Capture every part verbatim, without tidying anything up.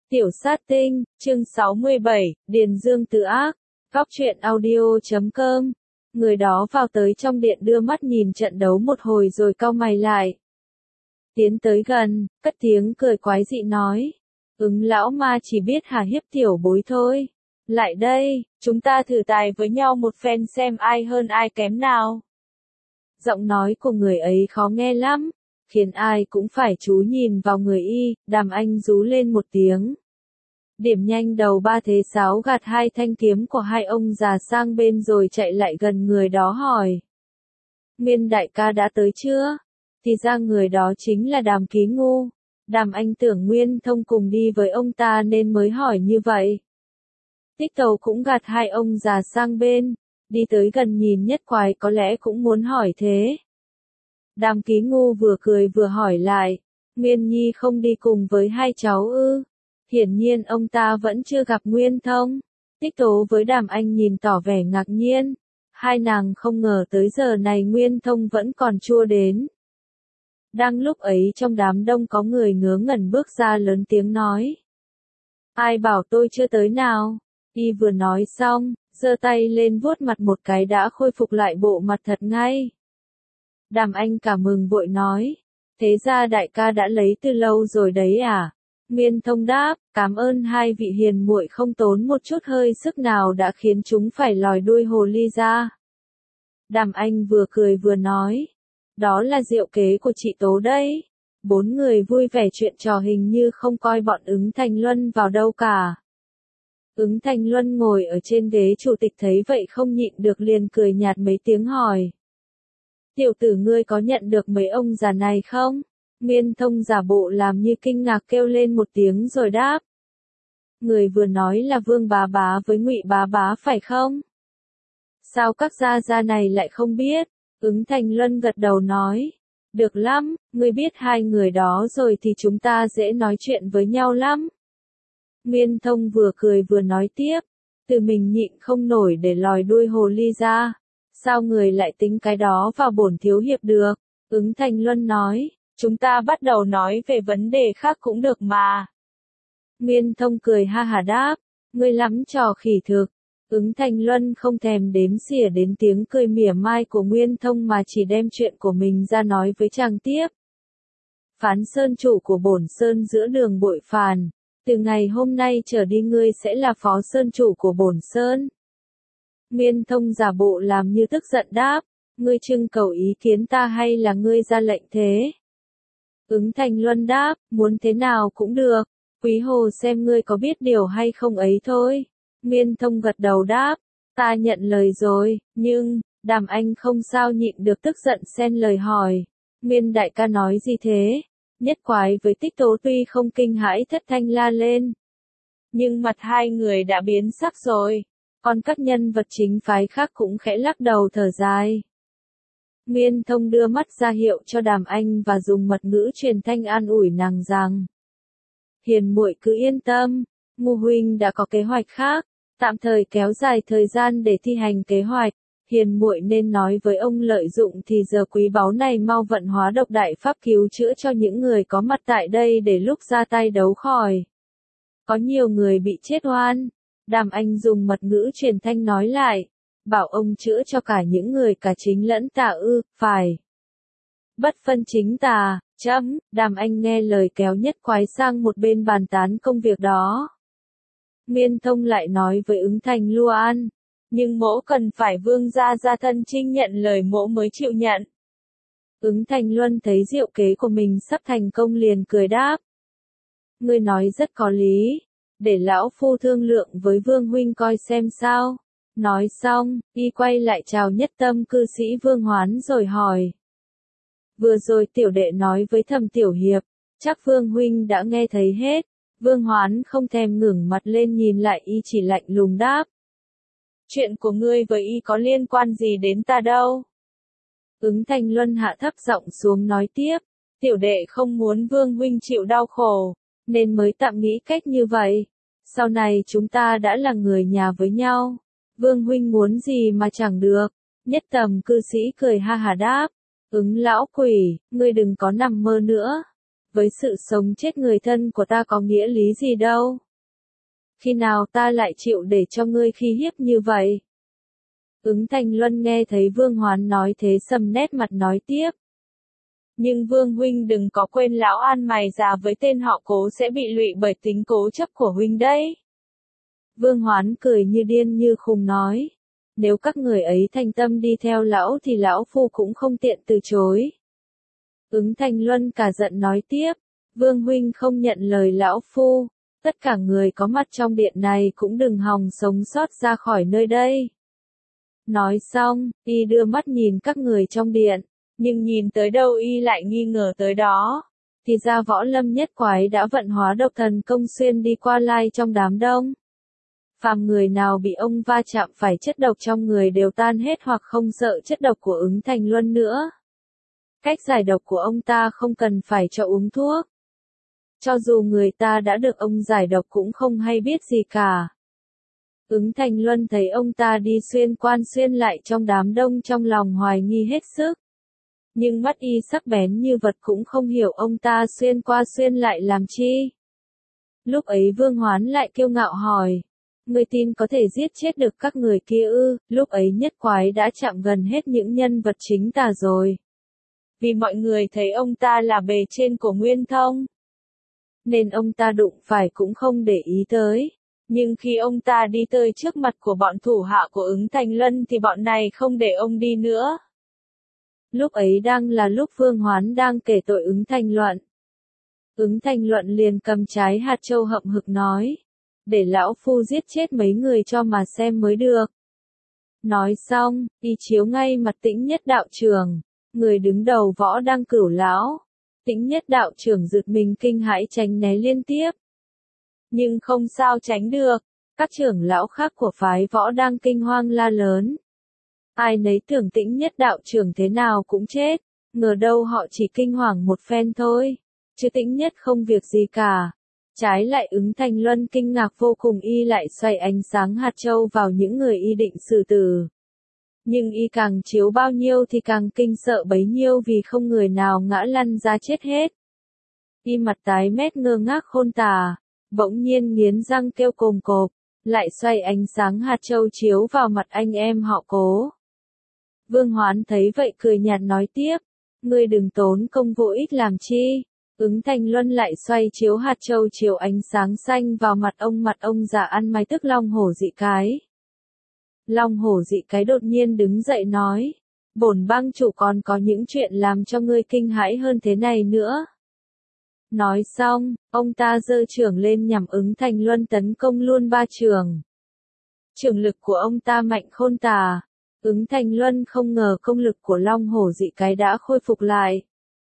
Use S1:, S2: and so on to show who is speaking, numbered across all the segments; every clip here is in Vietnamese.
S1: Tiểu sát tinh, chương sáu mươi bảy, Điền Dương tự ác, góc truyện audio chấm com. Người đó vào tới trong điện đưa mắt nhìn trận đấu một hồi rồi cau mày lại. Tiến tới gần, cất tiếng cười quái dị nói. Ứng lão ma chỉ biết hà hiếp tiểu bối thôi. Lại đây, chúng ta thử tài với nhau một phen xem ai hơn ai kém nào. Giọng nói của người ấy khó nghe lắm, khiến ai cũng phải chú nhìn vào người y. Đàm Anh rú lên một tiếng. Điểm nhanh đầu ba thế sáo gạt hai thanh kiếm của hai ông già sang bên rồi chạy lại gần người đó hỏi. Nguyên đại ca đã tới chưa? Thì ra người đó chính là Đàm Ký Ngu. Đàm Anh tưởng Nguyên Thông cùng đi với ông ta nên mới hỏi như vậy. Tích Tầu cũng gạt hai ông già sang bên, đi tới gần nhìn Nhất Quái có lẽ cũng muốn hỏi thế. Đàm Ký Ngu vừa cười vừa hỏi lại, Nguyên Nhi không đi cùng với hai cháu ư? Hiển nhiên ông ta vẫn chưa gặp Nguyên Thông. Tích Tố với Đàm Anh nhìn tỏ vẻ ngạc nhiên. Hai nàng không ngờ tới giờ này Nguyên Thông vẫn còn chưa đến. Đang lúc ấy trong đám đông có người ngớ ngẩn bước ra lớn tiếng nói. Ai bảo tôi chưa tới nào? Y vừa nói xong, giơ tay lên vuốt mặt một cái đã khôi phục lại bộ mặt thật ngay. Đàm Anh cảm mừng vội nói. Thế ra đại ca đã lấy từ lâu rồi đấy à? Nguyên Thông đáp, cảm ơn hai vị hiền muội không tốn một chút hơi sức nào đã khiến chúng phải lòi đuôi hồ ly ra. Đàm Anh vừa cười vừa nói, đó là diệu kế của chị Tố đấy. Bốn người vui vẻ chuyện trò hình như không coi bọn Ứng Thành Luân vào đâu cả. Ứng Thành Luân ngồi ở trên ghế chủ tịch thấy vậy không nhịn được liền cười nhạt mấy tiếng hỏi. Tiểu tử ngươi có nhận được mấy ông già này không? Nguyên Thông giả bộ làm như kinh ngạc kêu lên một tiếng rồi đáp. Người vừa nói là Vương Bá Bá với Ngụy Bá Bá phải không? Sao các gia gia này lại không biết? Ứng Thành Luân gật đầu nói. Được lắm, ngươi biết hai người đó rồi thì chúng ta dễ nói chuyện với nhau lắm. Nguyên Thông vừa cười vừa nói tiếp. Từ mình nhịn không nổi để lòi đuôi hồ ly ra. Sao người lại tính cái đó vào bổn thiếu hiệp được? Ứng Thành Luân nói. Chúng ta bắt đầu nói về vấn đề khác cũng được mà. Nguyên Thông cười ha hà đáp, ngươi lắm trò khỉ thực. Ứng Thành Luân không thèm đếm xỉa đến tiếng cười mỉa mai của Nguyên Thông mà chỉ đem chuyện của mình ra nói với chàng tiếp. Phán sơn chủ của bổn sơn giữa đường bội phàn, từ ngày hôm nay trở đi ngươi sẽ là phó sơn chủ của bổn sơn. Nguyên Thông giả bộ làm như tức giận đáp, ngươi trưng cầu ý kiến ta hay là ngươi ra lệnh thế? Ứng Thành Luân đáp, muốn thế nào cũng được, quý hồ xem ngươi có biết điều hay không ấy thôi. Nguyên Thông gật đầu đáp, ta nhận lời rồi, nhưng, Đàm Anh không sao nhịn được tức giận xen lời hỏi. Nguyên đại ca nói gì thế? Nhất Quái với Tích Tố tuy không kinh hãi thất thanh la lên. Nhưng mặt hai người đã biến sắc rồi, còn các nhân vật chính phái khác cũng khẽ lắc đầu thở dài. Nguyên Thông đưa mắt ra hiệu cho Đàm Anh và dùng mật ngữ truyền thanh an ủi nàng rằng. Hiền muội cứ yên tâm, Ngu huynh đã có kế hoạch khác, tạm thời kéo dài thời gian để thi hành kế hoạch. Hiền muội nên nói với ông lợi dụng thì giờ quý báu này mau vận hóa độc đại pháp cứu chữa cho những người có mặt tại đây để lúc ra tay đấu khỏi. Có nhiều người bị chết oan. Đàm Anh dùng mật ngữ truyền thanh nói lại. Bảo ông chữa cho cả những người cả chính lẫn tà ư, phải. Bất phân chính tà, chấm, Đàm Anh nghe lời kéo Nhất Quái sang một bên bàn tán công việc đó. Nguyên Thông lại nói với Ứng Thành Luân, nhưng mỗ cần phải vương gia gia thân trinh nhận lời mỗ mới chịu nhận. Ứng Thành Luân thấy diệu kế của mình sắp thành công liền cười đáp. Ngươi nói rất có lý, để lão phu thương lượng với Vương huynh coi xem sao. Nói xong, y quay lại chào Nhất Tâm cư sĩ Vương Hoán rồi hỏi. Vừa rồi tiểu đệ nói với Thẩm tiểu hiệp, chắc Vương huynh đã nghe thấy hết. Vương Hoán không thèm ngẩng mặt lên nhìn lại y chỉ lạnh lùng đáp. Chuyện của ngươi với y có liên quan gì đến ta đâu? Ứng Thành Luân hạ thấp giọng xuống nói tiếp, tiểu đệ không muốn Vương huynh chịu đau khổ, nên mới tạm nghĩ cách như vậy. Sau này chúng ta đã là người nhà với nhau. Vương huynh muốn gì mà chẳng được. Nhất Tầm cư sĩ cười ha hà đáp. Ứng lão quỷ, ngươi đừng có nằm mơ nữa. với sự sống chết người thân của ta có nghĩa lý gì đâu. Khi nào ta lại chịu để cho ngươi khi hiếp như vậy? Ứng Thanh Luân nghe thấy Vương Hoán nói thế sầm nét mặt nói tiếp. Nhưng Vương huynh đừng có quên lão An mày già với tên họ Cố sẽ bị lụy bởi tính cố chấp của huynh đấy. Vương Hoán cười như điên như khùng nói. Nếu các người ấy thành tâm đi theo lão thì lão phu cũng không tiện từ chối. Ứng Thanh Luân cả giận nói tiếp. Vương huynh không nhận lời lão phu. Tất cả người có mặt trong điện này cũng đừng hòng sống sót ra khỏi nơi đây. Nói xong, y đưa mắt nhìn các người trong điện, nhưng nhìn tới đâu y lại nghi ngờ tới đó. Thì ra Võ Lâm Nhất Quái đã vận hóa độc thần công xuyên đi qua lai trong đám đông. Phàm người nào bị ông va chạm phải chất độc trong người đều tan hết hoặc không sợ chất độc của Ứng Thanh Luân nữa. Cách giải độc của ông ta không cần phải cho uống thuốc. Cho dù người ta đã được ông giải độc cũng không hay biết gì cả. Ứng Thanh Luân thấy ông ta đi xuyên quan xuyên lại trong đám đông trong lòng hoài nghi hết sức. Nhưng mắt y sắc bén như vật cũng không hiểu ông ta xuyên qua xuyên lại làm chi. Lúc ấy Vương Hoán lại kiêu ngạo hỏi. Người tin có thể giết chết được các người kia ư? Lúc ấy Nhất Quái đã chạm gần hết những nhân vật chính tà rồi. Vì mọi người thấy ông ta là bề trên của Nguyên Thông. Nên ông ta đụng phải cũng không để ý tới. Nhưng khi ông ta đi tới trước mặt của bọn thủ hạ của Ứng Thanh Luân thì bọn này không để ông đi nữa. Lúc ấy đang là lúc Vương Hoán đang kể tội Ứng Thanh Luận. Ứng Thanh Luận liền cầm trái hạt châu hậm hực nói. Để lão phu giết chết mấy người cho mà xem mới được. Nói xong, y chiếu ngay mặt Tĩnh Nhất đạo trưởng, người đứng đầu Võ Đăng Cửu lão. Tĩnh Nhất đạo trưởng giật mình kinh hãi tránh né liên tiếp. Nhưng không sao tránh được, các trưởng lão khác của phái Võ đang kinh hoang la lớn. Ai nấy tưởng Tĩnh Nhất đạo trưởng thế nào cũng chết, ngờ đâu họ chỉ kinh hoàng một phen thôi, chứ Tĩnh Nhất không việc gì cả. Trái lại Ứng Thanh Luân kinh ngạc vô cùng, y lại xoay ánh sáng hạt châu vào những người y định xử tử. Nhưng y càng chiếu bao nhiêu thì càng kinh sợ bấy nhiêu vì không người nào ngã lăn ra chết hết. Y mặt tái mét ngơ ngác khôn tả, bỗng nhiên nghiến răng kêu cồm cộp, lại xoay ánh sáng hạt châu chiếu vào mặt anh em họ Cố. Vương Hoán thấy vậy cười nhạt nói tiếp, ngươi đừng tốn công vô ích làm chi. Ứng Thanh Luân lại xoay chiếu hạt châu chiếu ánh sáng xanh vào mặt ông, mặt ông già ăn mày tức Long Hổ Dị Cái. Long Hổ Dị Cái đột nhiên đứng dậy nói, bổn bang chủ còn có những chuyện làm cho ngươi kinh hãi hơn thế này nữa. Nói xong, ông ta giơ chưởng lên nhằm Ứng Thanh Luân tấn công luôn ba chưởng. Chưởng lực của ông ta mạnh khôn tả. Ứng Thanh Luân không ngờ công lực của Long Hổ Dị Cái đã khôi phục lại.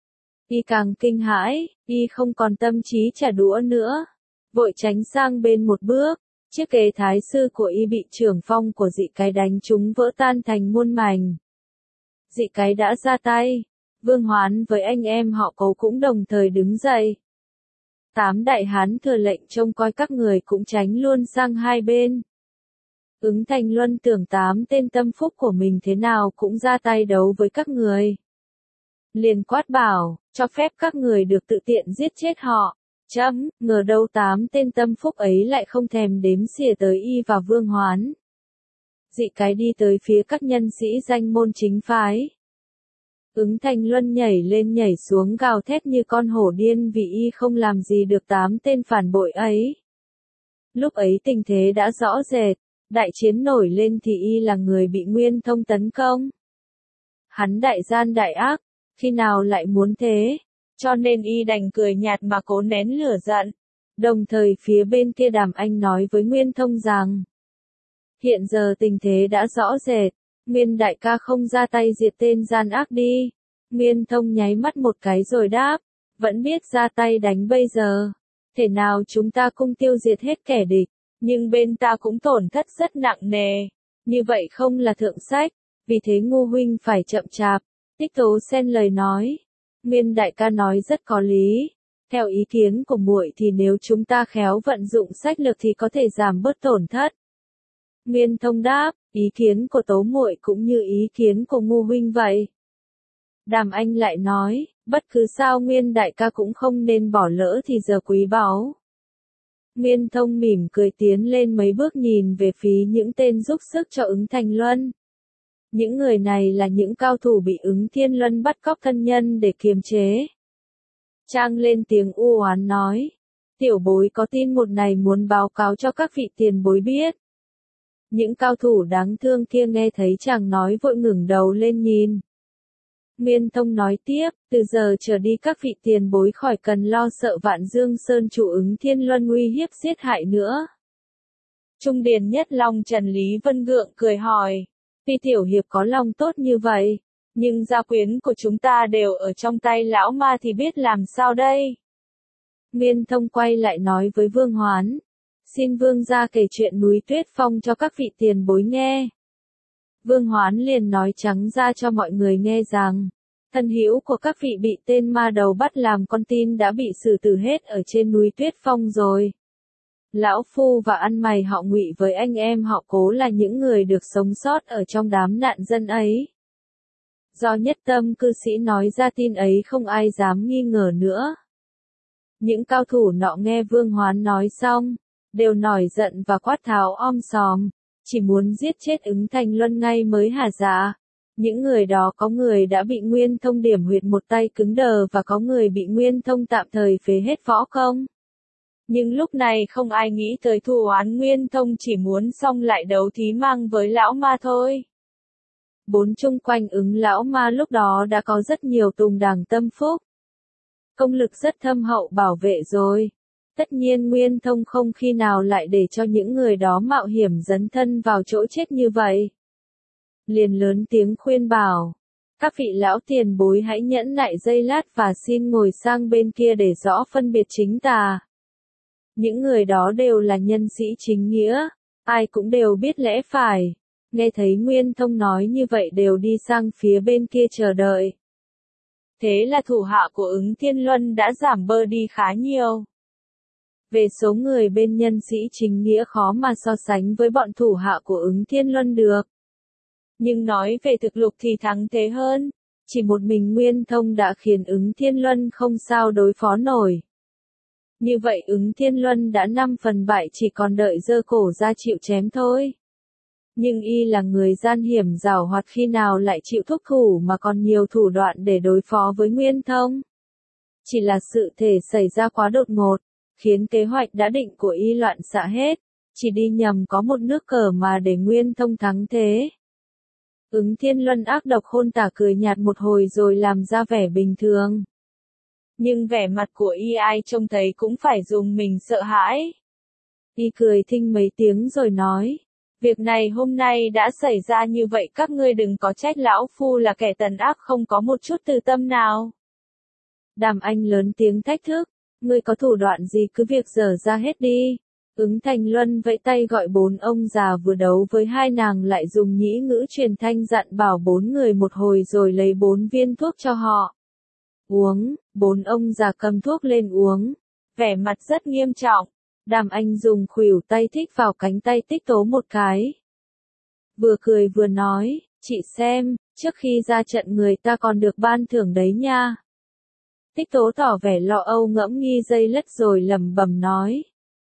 S1: Y càng kinh hãi, y không còn tâm trí trả đũa nữa. Vội tránh sang bên một bước, chiếc kế thái sư của y bị chưởng phong của Dị Cái đánh trúng vỡ tan thành muôn mảnh. Dị Cái đã ra tay. Vương Hoán với anh em họ Cố cũng đồng thời đứng dậy. Tám đại hán thừa lệnh trông coi các người cũng tránh luôn sang hai bên. Ứng Thanh Luân tưởng tám tên tâm phúc của mình thế nào cũng ra tay đấu với các người. Liền quát bảo, cho phép các người được tự tiện giết chết họ. Chấm, ngờ đâu tám tên tâm phúc ấy lại không thèm đếm xỉa tới y và Vương Hoán. Dị Cái đi tới phía các nhân sĩ danh môn chính phái. Ứng Thanh Luân nhảy lên nhảy xuống gào thét như con hổ điên vì y không làm gì được tám tên phản bội ấy. Lúc ấy tình thế đã rõ rệt, đại chiến nổi lên thì y là người bị Nguyên Thông tấn công. Hắn đại gian đại ác, khi nào lại muốn thế, cho nên y đành cười nhạt mà cố nén lửa giận. Đồng thời phía bên kia Đàm Anh nói với Nguyên Thông rằng, hiện giờ tình thế đã rõ rệt. Nguyên đại ca không ra tay diệt tên gian ác đi. Nguyên Thông nháy mắt một cái rồi đáp, vẫn biết ra tay đánh bây giờ. Thể nào chúng ta cũng tiêu diệt hết kẻ địch, nhưng bên ta cũng tổn thất rất nặng nề. Như vậy không là thượng sách, vì thế Ngô huynh phải chậm chạp. Tích Tố xen lời nói, Nguyên đại ca nói rất có lý. Theo ý kiến của muội thì nếu chúng ta khéo vận dụng sách lược thì có thể giảm bớt tổn thất. Nguyên Thông đáp, ý kiến của Tố muội cũng như ý kiến của Ngô huynh vậy. Đàm Anh lại nói, Bất cứ sao Nguyên đại ca cũng không nên bỏ lỡ thì giờ quý báu. Nguyên Thông mỉm cười tiến lên mấy bước nhìn về phía những tên giúp sức cho ứng Thành Luân. Những người này là những cao thủ bị ứng Thiên Luân bắt cóc thân nhân để kiềm chế. Trang lên tiếng u oán nói. Tiểu bối có tin một này muốn báo cáo cho các vị tiền bối biết. Những cao thủ đáng thương kia nghe thấy chàng nói vội ngẩng đầu lên nhìn. Nguyên Thông nói tiếp, từ giờ trở đi các vị tiền bối khỏi cần lo sợ Vạn Dương Sơn chủ ứng Thiên Luân uy hiếp giết hại nữa. Trung Điền Nhất Long Trần Lý Vân gượng cười hỏi, tuy tiểu hiệp có lòng tốt như vậy, nhưng gia quyến của chúng ta đều ở trong tay lão ma thì biết làm sao đây? Nguyên Thông quay lại nói với Vương Hoán, xin Vương gia kể chuyện núi Tuyết Phong cho các vị tiền bối nghe. Vương Hoán liền nói trắng ra cho mọi người nghe rằng, thân hữu của các vị bị tên ma đầu bắt làm con tin đã bị xử tử hết ở trên núi Tuyết Phong rồi. Lão Phu và ăn mày họ Ngụy với anh em họ Cố là những người được sống sót ở trong đám nạn dân ấy. Do nhất tâm cư sĩ nói ra tin ấy không ai dám nghi ngờ nữa. Những cao thủ nọ nghe Vương Hoán nói xong, đều nổi giận và quát tháo om sòm, chỉ muốn giết chết ứng Thành Luân ngay mới hả dạ. Những người đó có người đã bị Nguyên Thông điểm huyệt một tay cứng đờ và có người bị Nguyên Thông tạm thời phế hết võ công. Nhưng lúc này không ai nghĩ tới thù oán, Nguyên Thông chỉ muốn xong lại đấu thí mang với lão ma thôi. Bốn chung quanh ứng lão ma lúc đó đã có rất nhiều tùng đảng tâm phúc. Công lực rất thâm hậu bảo vệ rồi. Tất nhiên Nguyên Thông không khi nào lại để cho những người đó mạo hiểm dấn thân vào chỗ chết như vậy. Liền lớn tiếng khuyên bảo, các vị lão tiền bối hãy nhẫn nại giây lát và xin ngồi sang bên kia để rõ phân biệt chính tà. Những người đó đều là nhân sĩ chính nghĩa, ai cũng đều biết lẽ phải. Nghe thấy Nguyên Thông nói như vậy đều đi sang phía bên kia chờ đợi. Thế là thủ hạ của ứng Thiên Luân đã giảm bơ đi khá nhiều. Về số người bên nhân sĩ chính nghĩa khó mà so sánh với bọn thủ hạ của ứng Thiên Luân được. Nhưng nói về thực lực thì thắng thế hơn, chỉ một mình Nguyên Thông đã khiến ứng Thiên Luân không sao đối phó nổi. Như vậy ứng Thiên Luân đã năm phần bại, chỉ còn đợi giơ cổ ra chịu chém thôi. Nhưng y là người gian hiểm giảo hoạt, khi nào lại chịu thúc thủ mà còn nhiều thủ đoạn để đối phó với Nguyên Thông. Chỉ là sự thể xảy ra quá đột ngột, khiến kế hoạch đã định của y loạn xạ hết, chỉ đi nhầm có một nước cờ mà để Nguyên Thông thắng thế. Ứng Thiên Luân ác độc khôn tả cười nhạt một hồi rồi làm ra vẻ bình thường. Nhưng vẻ mặt của y ai trông thấy cũng phải dùng mình sợ hãi. Y cười thinh mấy tiếng rồi nói, việc này hôm nay đã xảy ra như vậy, các ngươi đừng có trách lão phu là kẻ tàn ác không có một chút từ tâm nào. Đàm Anh lớn tiếng thách thức, ngươi có thủ đoạn gì cứ việc dở ra hết đi. Ứng Thành Luân vẫy tay gọi bốn ông già vừa đấu với hai nàng lại dùng nhĩ ngữ truyền thanh dặn bảo bốn người một hồi rồi lấy bốn viên thuốc cho họ. Uống, bốn ông già cầm thuốc lên uống, vẻ mặt rất nghiêm trọng. Đàm Anh dùng khuỷu tay thích vào cánh tay Tích Tố một cái. Vừa cười vừa nói, chị xem, trước khi ra trận người ta còn được ban thưởng đấy nha. Tích Tố tỏ vẻ lo âu ngẫm nghi giây lát rồi lẩm bẩm nói.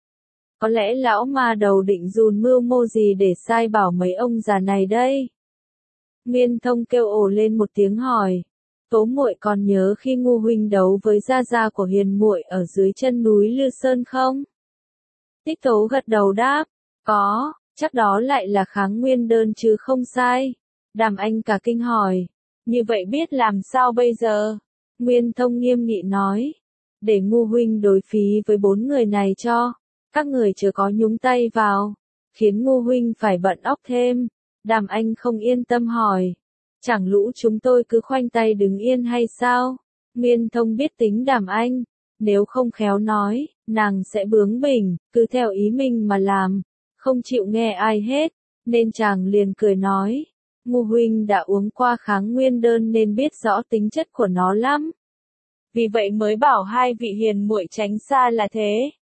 S1: Có lẽ lão ma đầu định dùn mưu mô gì để sai bảo mấy ông già này đây? Nguyên Thông kêu ồ lên một tiếng hỏi. Tố muội còn nhớ khi Ngô huynh đấu với gia gia của Hiền muội ở dưới chân núi Lư Sơn không? Tích Tố gật đầu đáp, có, chắc đó lại là kháng nguyên đơn chứ không sai. Đàm Anh cả kinh hỏi, như vậy biết làm sao bây giờ? Nguyên Thông nghiêm nghị nói, để Ngô huynh đối phí với bốn người này cho, các người chớ có nhúng tay vào, khiến Ngô huynh phải bận óc thêm. Đàm Anh không yên tâm hỏi, chẳng lũ chúng tôi cứ khoanh tay đứng yên hay sao? Nguyên Thông biết tính Đàm Anh, nếu không khéo nói, nàng sẽ bướng bỉnh, cứ theo ý mình mà làm, không chịu nghe ai hết, nên chàng liền cười nói, Ngô huynh đã uống qua kháng nguyên đơn nên biết rõ tính chất của nó lắm. Vì vậy mới bảo hai vị hiền muội tránh xa là thế.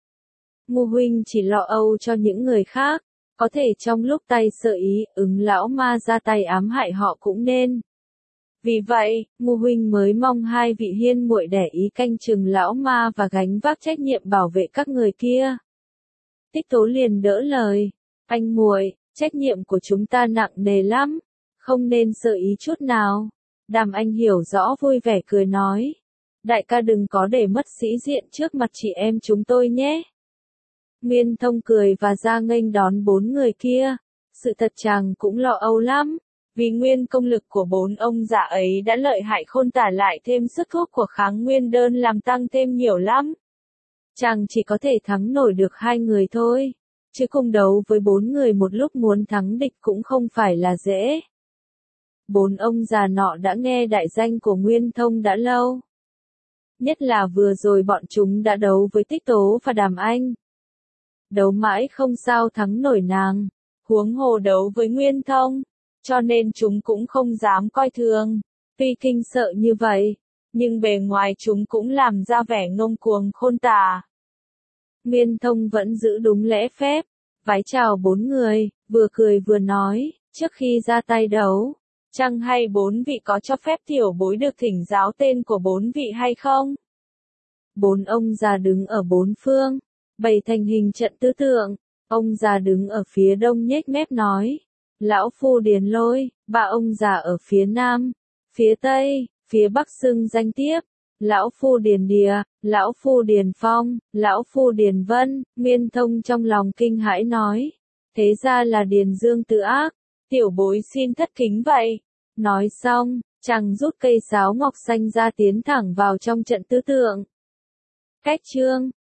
S1: Ngô huynh chỉ lo âu cho những người khác, có thể trong lúc tay sợ ý, ứng lão ma ra tay ám hại họ cũng nên. Vì vậy, Ngô huynh mới mong hai vị hiên muội để ý canh chừng lão ma và gánh vác trách nhiệm bảo vệ các người kia. Tích Tố liền đỡ lời, anh muội, trách nhiệm của chúng ta nặng nề lắm, không nên sơ ý chút nào. Đàm Anh hiểu rõ vui vẻ cười nói, đại ca đừng có để mất sĩ diện trước mặt chị em chúng tôi nhé. Nguyên Thông cười và ra nghênh đón bốn người kia, sự thật chàng cũng lo âu lắm, vì nguyên công lực của bốn ông già ấy đã lợi hại khôn tả, lại thêm sức thuốc của kháng nguyên đơn làm tăng thêm nhiều lắm. Chàng chỉ có thể thắng nổi được hai người thôi, chứ cùng đấu với bốn người một lúc muốn thắng địch cũng không phải là dễ. Bốn ông già nọ đã nghe đại danh của Nguyên Thông đã lâu. Nhất là vừa rồi bọn chúng đã đấu với Tích Tố và Đàm Anh. Đấu mãi không sao thắng nổi nàng, huống hồ đấu với Nguyên Thông, cho nên chúng cũng không dám coi thường. Tuy kinh sợ như vậy, nhưng bề ngoài chúng cũng làm ra vẻ ngông cuồng khôn tả. Nguyên Thông vẫn giữ đúng lễ phép, vái chào bốn người, vừa cười vừa nói, trước khi ra tay đấu, chăng hay bốn vị có cho phép tiểu bối được thỉnh giáo tên của bốn vị hay không? Bốn ông già đứng ở bốn phương, bày thành hình trận tứ tượng. Ông già đứng ở phía đông nhếch mép nói, lão phu Điền Lôi. Ba ông già ở phía nam, phía tây, phía bắc xưng danh tiếp, lão phu Điền Địa, lão phu Điền Phong, lão phu Điền Vân. Nguyên Thông trong lòng kinh hãi nói, thế ra là Điền Dương Tự Ác, tiểu bối xin thất kính vậy. Nói xong, chàng rút cây sáo ngọc xanh ra tiến thẳng vào trong trận tứ tượng. Cách chương